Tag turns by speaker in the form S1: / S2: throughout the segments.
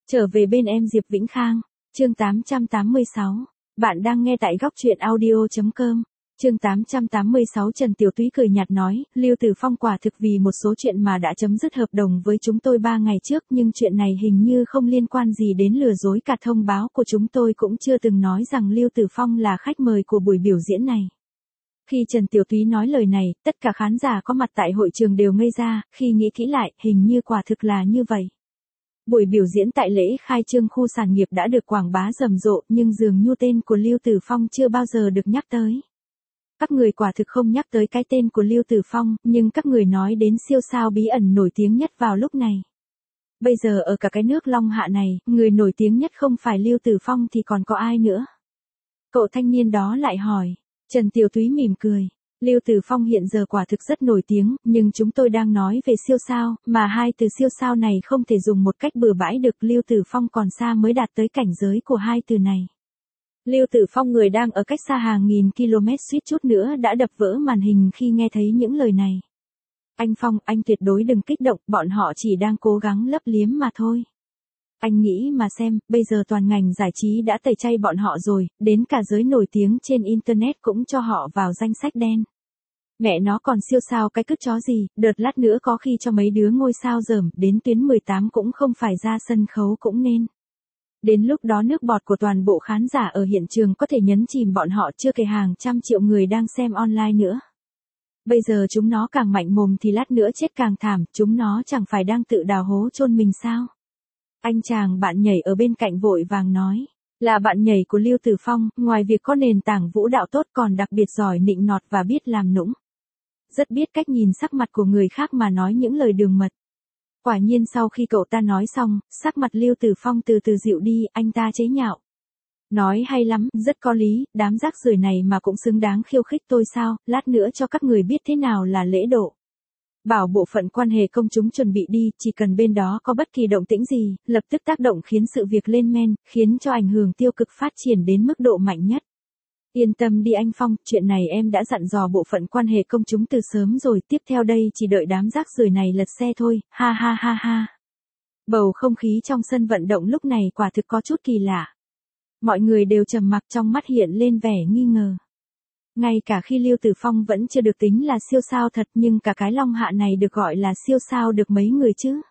S1: Trở về bên em Diệp Vĩnh Khang, chương 886. Bạn đang nghe tại góc truyện audio.com. Chương 886 Trần Tiểu Túy cười nhạt nói, Lưu Tử Phong quả thực vì một số chuyện mà đã chấm dứt hợp đồng với chúng tôi 3 ngày trước, nhưng chuyện này hình như không liên quan gì đến lừa dối. Cả thông báo của chúng tôi cũng chưa từng nói rằng Lưu Tử Phong là khách mời của buổi biểu diễn này. Khi Trần Tiểu Túy nói lời này, tất cả khán giả có mặt tại hội trường đều ngây ra, khi nghĩ kỹ lại, hình như quả thực là như vậy. Buổi biểu diễn tại lễ khai trương khu sản nghiệp đã được quảng bá rầm rộ, nhưng dường như tên của Lưu Tử Phong chưa bao giờ được nhắc tới. Các người quả thực không nhắc tới cái tên của Lưu Tử Phong, nhưng các người nói đến siêu sao bí ẩn nổi tiếng nhất vào lúc này. Bây giờ ở cả cái nước Long Hạ này, người nổi tiếng nhất không phải Lưu Tử Phong thì còn có ai nữa? Cậu thanh niên đó lại hỏi. Trần Tiểu Túy mỉm cười. Lưu Tử Phong hiện giờ quả thực rất nổi tiếng, nhưng chúng tôi đang nói về siêu sao, mà hai từ siêu sao này không thể dùng một cách bừa bãi được. Lưu Tử Phong còn xa mới đạt tới cảnh giới của hai từ này. Lưu Tử Phong người đang ở cách xa hàng nghìn km suýt chút nữa đã đập vỡ màn hình khi nghe thấy những lời này. Anh Phong, anh tuyệt đối đừng kích động, bọn họ chỉ đang cố gắng lấp liếm mà thôi. Anh nghĩ mà xem, bây giờ toàn ngành giải trí đã tẩy chay bọn họ rồi, đến cả giới nổi tiếng trên Internet cũng cho họ vào danh sách đen. Mẹ nó còn siêu sao cái cứt chó gì, đợt lát nữa có khi cho mấy đứa ngôi sao dởm đến tuyến 18 cũng không phải ra sân khấu cũng nên. Đến lúc đó nước bọt của toàn bộ khán giả ở hiện trường có thể nhấn chìm bọn họ, chưa kể hàng trăm triệu người đang xem online nữa. Bây giờ chúng nó càng mạnh mồm thì lát nữa chết càng thảm, chúng nó chẳng phải đang tự đào hố chôn mình sao? Anh chàng bạn nhảy ở bên cạnh vội vàng nói, là bạn nhảy của Lưu Tử Phong, ngoài việc có nền tảng vũ đạo tốt còn đặc biệt giỏi nịnh nọt và biết làm nũng. Rất biết cách nhìn sắc mặt của người khác mà nói những lời đường mật. Quả nhiên sau khi cậu ta nói xong, sắc mặt Lưu Tử Phong từ từ dịu đi, anh ta chế nhạo. Nói hay lắm, rất có lý, đám rác rưởi này mà cũng xứng đáng khiêu khích tôi sao, lát nữa cho các người biết thế nào là lễ độ. Bảo bộ phận quan hệ công chúng chuẩn bị đi, chỉ cần bên đó có bất kỳ động tĩnh gì, lập tức tác động khiến sự việc lên men, khiến cho ảnh hưởng tiêu cực phát triển đến mức độ mạnh nhất. Yên tâm đi anh Phong, chuyện này em đã dặn dò bộ phận quan hệ công chúng từ sớm rồi, tiếp theo đây chỉ đợi đám rác rưởi này lật xe thôi, ha ha ha ha. Bầu không khí trong sân vận động lúc này quả thực có chút kỳ lạ. Mọi người đều trầm mặc, trong mắt hiện lên vẻ nghi ngờ. Ngay cả khi Lưu Tử Phong vẫn chưa được tính là siêu sao thật, nhưng cả cái Long Hạ này được gọi là siêu sao được mấy người chứ.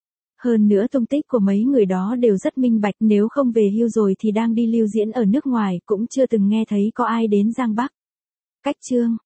S1: Hơn nữa tung tích của mấy người đó đều rất minh bạch, nếu không về hưu rồi thì đang đi lưu diễn ở nước ngoài, cũng chưa từng nghe thấy có ai đến Giang Bắc. Cách chương